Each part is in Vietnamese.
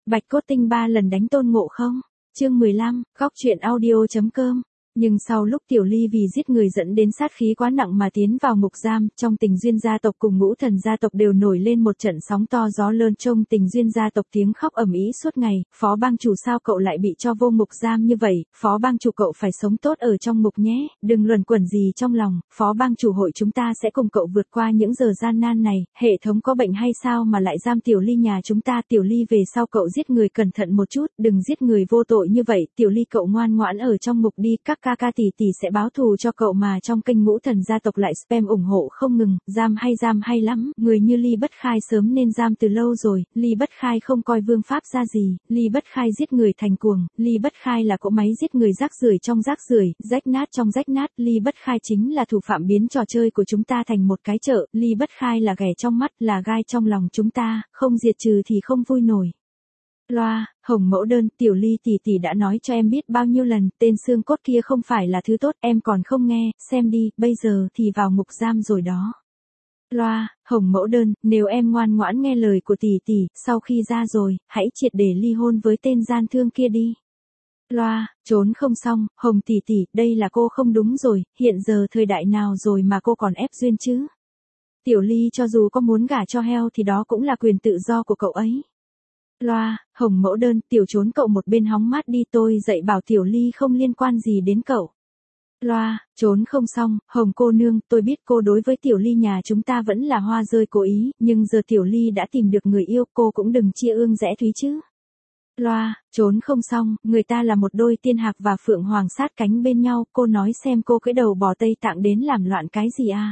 Bạch Cốt Tinh 3 lần đánh Tôn Ngộ Không. Chương 15, góc truyện audio.com. Nhưng sau lúc Tiểu Ly vì giết người dẫn đến sát khí quá nặng mà tiến vào ngục giam, trong Tình Duyên gia tộc cùng Ngũ Thần gia tộc đều nổi lên một trận sóng to gió lớn. Trong Tình Duyên gia tộc tiếng khóc ầm ĩ suốt ngày, Phó bang chủ sao cậu lại bị cho vô ngục giam như vậy, Phó bang chủ cậu phải sống tốt ở trong ngục nhé, đừng luẩn quẩn gì trong lòng, Phó bang chủ hội chúng ta sẽ cùng cậu vượt qua những giờ gian nan này, hệ thống có bệnh hay sao mà lại giam Tiểu Ly nhà chúng ta. Tiểu Ly về sau cậu giết người cẩn thận một chút, đừng giết người vô tội như vậy, Tiểu Ly cậu ngoan ngoãn ở trong ngục đi, các ca tỷ tỷ sẽ báo thù cho cậu mà. Trong kênh Ngũ Thần gia tộc lại spam ủng hộ không ngừng, giam hay lắm, người như Ly Bất Khai sớm nên giam từ lâu rồi, Ly Bất Khai không coi vương pháp ra gì, Ly Bất Khai giết người thành cuồng, Ly Bất Khai là cỗ máy giết người rác rưởi trong rác rưởi, rách nát trong rách nát, Ly Bất Khai chính là thủ phạm biến trò chơi của chúng ta thành một cái chợ, Ly Bất Khai là ghẻ trong mắt, là gai trong lòng chúng ta, không diệt trừ thì không vui nổi. Loa, Hồng mẫu đơn, Tiểu Ly tỷ tỷ đã nói cho em biết bao nhiêu lần, tên xương cốt kia không phải là thứ tốt, em còn không nghe, xem đi, bây giờ thì vào ngục giam rồi đó. Loa, Hồng mẫu đơn, nếu em ngoan ngoãn nghe lời của tỷ tỷ, sau khi ra rồi, hãy triệt để ly hôn với tên gian thương kia đi. Loa, trốn không xong, Hồng tỷ tỷ, đây là cô không đúng rồi, hiện giờ thời đại nào rồi mà cô còn ép duyên chứ? Tiểu Ly cho dù có muốn gả cho heo thì đó cũng là quyền tự do của cậu ấy. Loa, Hồng mẫu đơn, Tiểu trốn cậu một bên hóng mát đi, tôi dạy bảo Tiểu Ly không liên quan gì đến cậu. Loa, trốn không xong, Hồng cô nương, tôi biết cô đối với Tiểu Ly nhà chúng ta vẫn là hoa rơi cố ý, nhưng giờ Tiểu Ly đã tìm được người yêu, cô cũng đừng chia ương rẽ thúy chứ. Loa, trốn không xong, người ta là một đôi tiên hạc và phượng hoàng sát cánh bên nhau, cô nói xem cô cưỡi đầu bò Tây Tạng đến làm loạn cái gì à?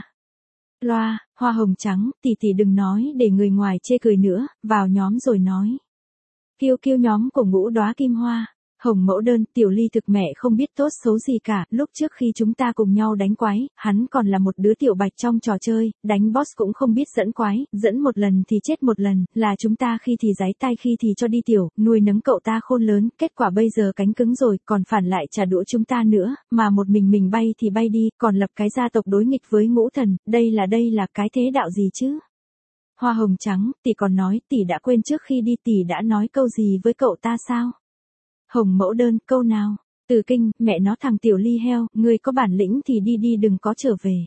Loa, hoa hồng trắng, tỷ tỷ đừng nói để người ngoài chê cười nữa, vào nhóm rồi nói. Kiêu nhóm của Ngũ Đóa Kim Hoa. Hồng mẫu đơn, Tiểu Ly thực mẹ không biết tốt xấu gì cả, lúc trước khi chúng ta cùng nhau đánh quái, hắn còn là một đứa tiểu bạch trong trò chơi, đánh boss cũng không biết dẫn quái, dẫn một lần thì chết một lần, là chúng ta khi thì giái tai khi thì cho đi tiểu, nuôi nấng cậu ta khôn lớn, kết quả bây giờ cánh cứng rồi, còn phản lại trả đũa chúng ta nữa, mà một mình bay thì bay đi, còn lập cái gia tộc đối nghịch với Ngũ Thần, đây là cái thế đạo gì chứ? Hoa hồng trắng, tỷ còn nói, tỷ đã quên trước khi đi tỷ đã nói câu gì với cậu ta sao? Hồng mẫu đơn, câu nào? Từ Kinh, mẹ nó thằng Tiểu Ly heo, ngươi có bản lĩnh thì đi đừng có trở về.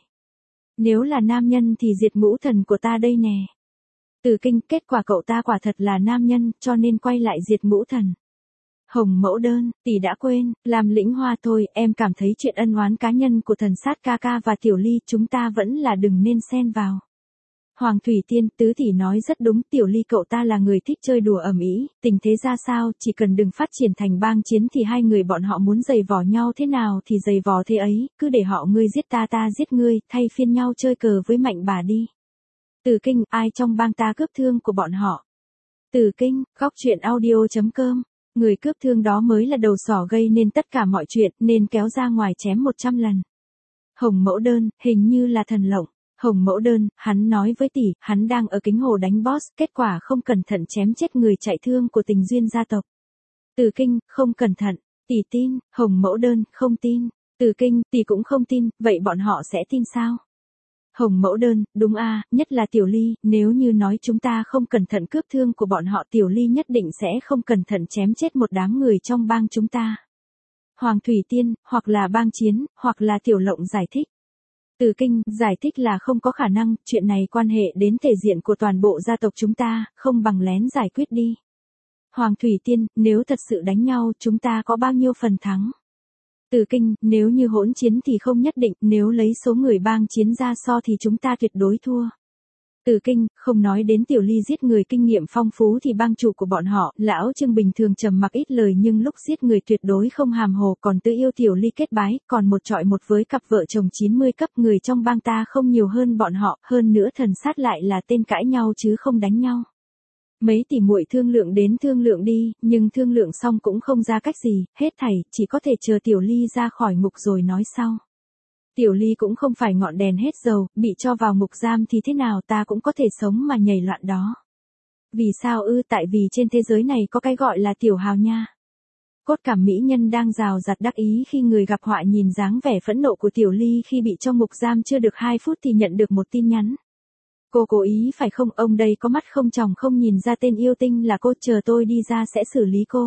Nếu là nam nhân thì diệt Ngũ Thần của ta đây nè. Từ Kinh, kết quả cậu ta quả thật là nam nhân, cho nên quay lại diệt Ngũ Thần. Hồng mẫu đơn, tỷ đã quên, làm lĩnh hoa thôi, em cảm thấy chuyện ân oán cá nhân của thần sát ca ca và Tiểu Ly chúng ta vẫn là đừng nên xen vào. Hoàng Thủy Tiên, tứ tỷ nói rất đúng, Tiểu Ly cậu ta là người thích chơi đùa ầm ĩ, tình thế ra sao, chỉ cần đừng phát triển thành bang chiến thì hai người bọn họ muốn giày vò nhau thế nào thì giày vò thế ấy, cứ để họ ngươi giết ta giết ngươi, thay phiên nhau chơi cờ với mạnh bà đi. Từ Kinh, ai trong bang ta cướp thương của bọn họ? Từ Kinh, góc truyện audio.com, người cướp thương đó mới là đầu sỏ gây nên tất cả mọi chuyện, nên kéo ra ngoài chém 100 lần. Hồng mẫu đơn, hình như là thần lộng. Hồng mẫu đơn, hắn nói với tỷ, hắn đang ở Kính Hồ đánh boss, kết quả không cẩn thận chém chết người chạy thương của Tình Duyên gia tộc. Từ Kinh, không cẩn thận, tỷ tin, Hồng mẫu đơn, không tin. Từ Kinh, tỷ cũng không tin, vậy bọn họ sẽ tin sao? Hồng mẫu đơn, đúng a, nhất là Tiểu Ly, nếu như nói chúng ta không cẩn thận cướp thương của bọn họ, Tiểu Ly nhất định sẽ không cẩn thận chém chết một đám người trong bang chúng ta. Hoàng Thủy Tiên, hoặc là bang chiến, hoặc là Tiểu Lộng giải thích. Từ Kinh, giải thích là không có khả năng, chuyện này quan hệ đến thể diện của toàn bộ gia tộc chúng ta, không bằng lén giải quyết đi. Hoàng Thủy Tiên, nếu thật sự đánh nhau, chúng ta có bao nhiêu phần thắng? Từ Kinh, nếu như hỗn chiến thì không nhất định, nếu lấy số người bang chiến ra so thì chúng ta tuyệt đối thua. Từ Kinh, không nói đến Tiểu Ly giết người kinh nghiệm phong phú thì bang chủ của bọn họ, lão Trương bình thường trầm mặc ít lời nhưng lúc giết người tuyệt đối không hàm hồ, còn tự yêu Tiểu Ly kết bái, còn một trọi một với cặp vợ chồng 90 cấp, người trong bang ta không nhiều hơn bọn họ, hơn nữa thần sát lại là tên cãi nhau chứ không đánh nhau. Mấy tỷ muội thương lượng đến thương lượng đi, nhưng thương lượng xong cũng không ra cách gì, hết thảy, chỉ có thể chờ Tiểu Ly ra khỏi ngục rồi nói sau. Tiểu Ly cũng không phải ngọn đèn hết dầu, bị cho vào ngục giam thì thế nào ta cũng có thể sống mà nhảy loạn đó. Vì sao ư? Tại vì trên thế giới này có cái gọi là tiểu hào nha. Cốt cảm mỹ nhân đang rào rạt đắc ý khi người gặp họa nhìn dáng vẻ phẫn nộ của Tiểu Ly khi bị trong ngục giam chưa được 2 phút thì nhận được một tin nhắn. Cô cố ý phải không, ông đây có mắt không tròng không nhìn ra tên yêu tinh là cô, chờ tôi đi ra sẽ xử lý cô.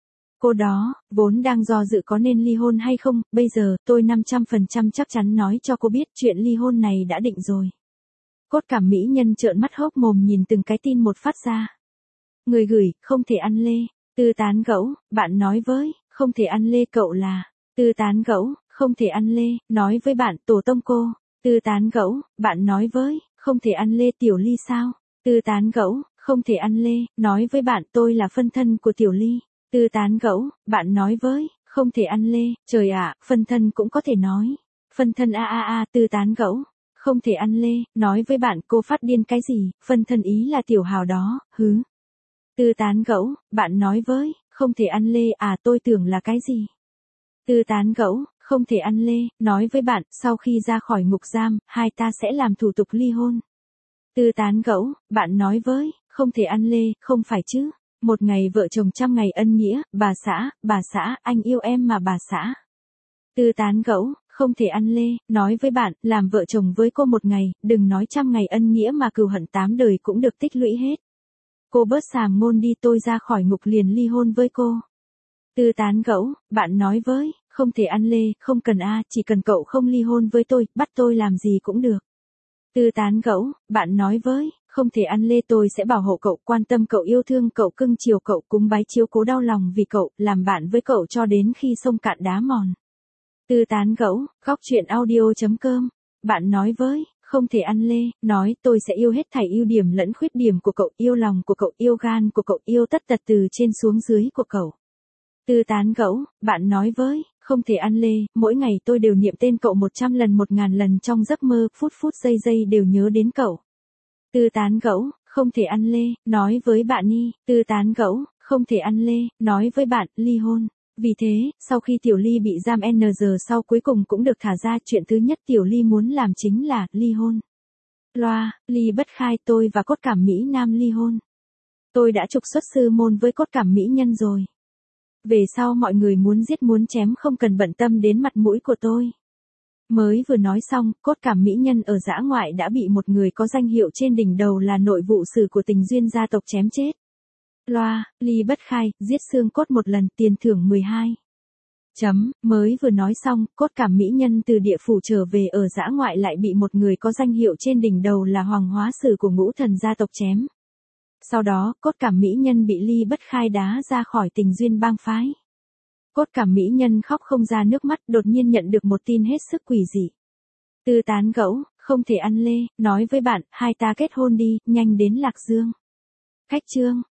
Cô đó, vốn đang do dự có nên ly hôn hay không, bây giờ tôi 500% chắc chắn nói cho cô biết chuyện ly hôn này đã định rồi. Cốt cảm mỹ nhân trợn mắt hốc mồm nhìn từng cái tin một phát ra. Người gửi, không thể ăn lê. Tư tán gẫu, bạn nói với, không thể ăn lê cậu là. Tư tán gẫu, không thể ăn lê, nói với bạn tổ tông cô. Tư tán gẫu, bạn nói với, không thể ăn lê Tiểu Ly sao? Tư tán gẫu, không thể ăn lê, nói với bạn tôi là phân thân của Tiểu Ly. Tư tán gẫu, bạn nói với, không thể ăn lê, trời ạ, phân thân cũng có thể nói. Phân thân tư tán gẫu, không thể ăn lê, nói với bạn cô phát điên cái gì, phân thân ý là Tiểu Hào đó, hứ. Tư tán gẫu, bạn nói với, không thể ăn lê tôi tưởng là cái gì. Tư tán gẫu, không thể ăn lê, nói với bạn, sau khi ra khỏi ngục giam, hai ta sẽ làm thủ tục ly hôn. Tư tán gẫu, bạn nói với, không thể ăn lê, không phải chứ. Một ngày vợ chồng trăm ngày ân nghĩa, bà xã, anh yêu em mà bà xã. Tư tán gẫu, không thể ăn lê, nói với bạn, làm vợ chồng với cô một ngày, đừng nói trăm ngày ân nghĩa mà cừu hận 8 đời cũng được tích lũy hết. Cô bớt sàm ngôn đi, tôi ra khỏi ngục liền ly hôn với cô. Tư tán gẫu, bạn nói với, không thể ăn lê, không cần chỉ cần cậu không ly hôn với tôi, bắt tôi làm gì cũng được. Tư tán gẫu, bạn nói với, không thể ăn lê, tôi sẽ bảo hộ cậu, quan tâm cậu, yêu thương cậu, cưng chiều cậu, cúng bái chiếu cố, đau lòng vì cậu, làm bạn với cậu cho đến khi sông cạn đá mòn. Tư tán gẫu, góc chuyện audio.com, bạn nói với, không thể ăn lê, nói tôi sẽ yêu hết thảy ưu điểm lẫn khuyết điểm của cậu, yêu lòng của cậu, yêu gan của cậu, yêu tất tật từ trên xuống dưới của cậu. Tư tán gẫu, bạn nói với, không thể ăn lê, mỗi ngày tôi đều niệm tên cậu 100 lần 1000 lần trong giấc mơ, phút giây đều nhớ đến cậu. Tư tán gẫu, không thể ăn lê, nói với bạn Tư tán gẫu, không thể ăn lê, nói với bạn, ly hôn. Vì thế, sau khi Tiểu Ly bị giam N giờ sau cuối cùng cũng được thả ra, chuyện thứ nhất Tiểu Ly muốn làm chính là ly hôn. Loa, Ly bất khai, tôi và cốt cảm mỹ nam ly hôn. Tôi đã trục xuất sư môn với cốt cảm mỹ nhân rồi. Về sau mọi người muốn giết muốn chém không cần bận tâm đến mặt mũi của tôi. Mới vừa nói xong, cốt cảm mỹ nhân ở dã ngoại đã bị một người có danh hiệu trên đỉnh đầu là nội vụ sử của Tình Duyên gia tộc chém chết. Loa, Ly bất khai, giết xương cốt một lần, tiền thưởng 12. Mới vừa nói xong, cốt cảm mỹ nhân từ địa phủ trở về ở dã ngoại lại bị một người có danh hiệu trên đỉnh đầu là Hoàng Hóa Sử của Ngũ Thần gia tộc chém. Sau đó, cốt cảm mỹ nhân bị Ly bất khai đá ra khỏi Tình Duyên bang phái. Cốt cảm mỹ nhân khóc không ra nước mắt, đột nhiên nhận được một tin hết sức quỷ dị. Tư tán gẫu, không thể ăn lê, nói với bạn, hai ta kết hôn đi, nhanh đến Lạc Dương. Khách chương.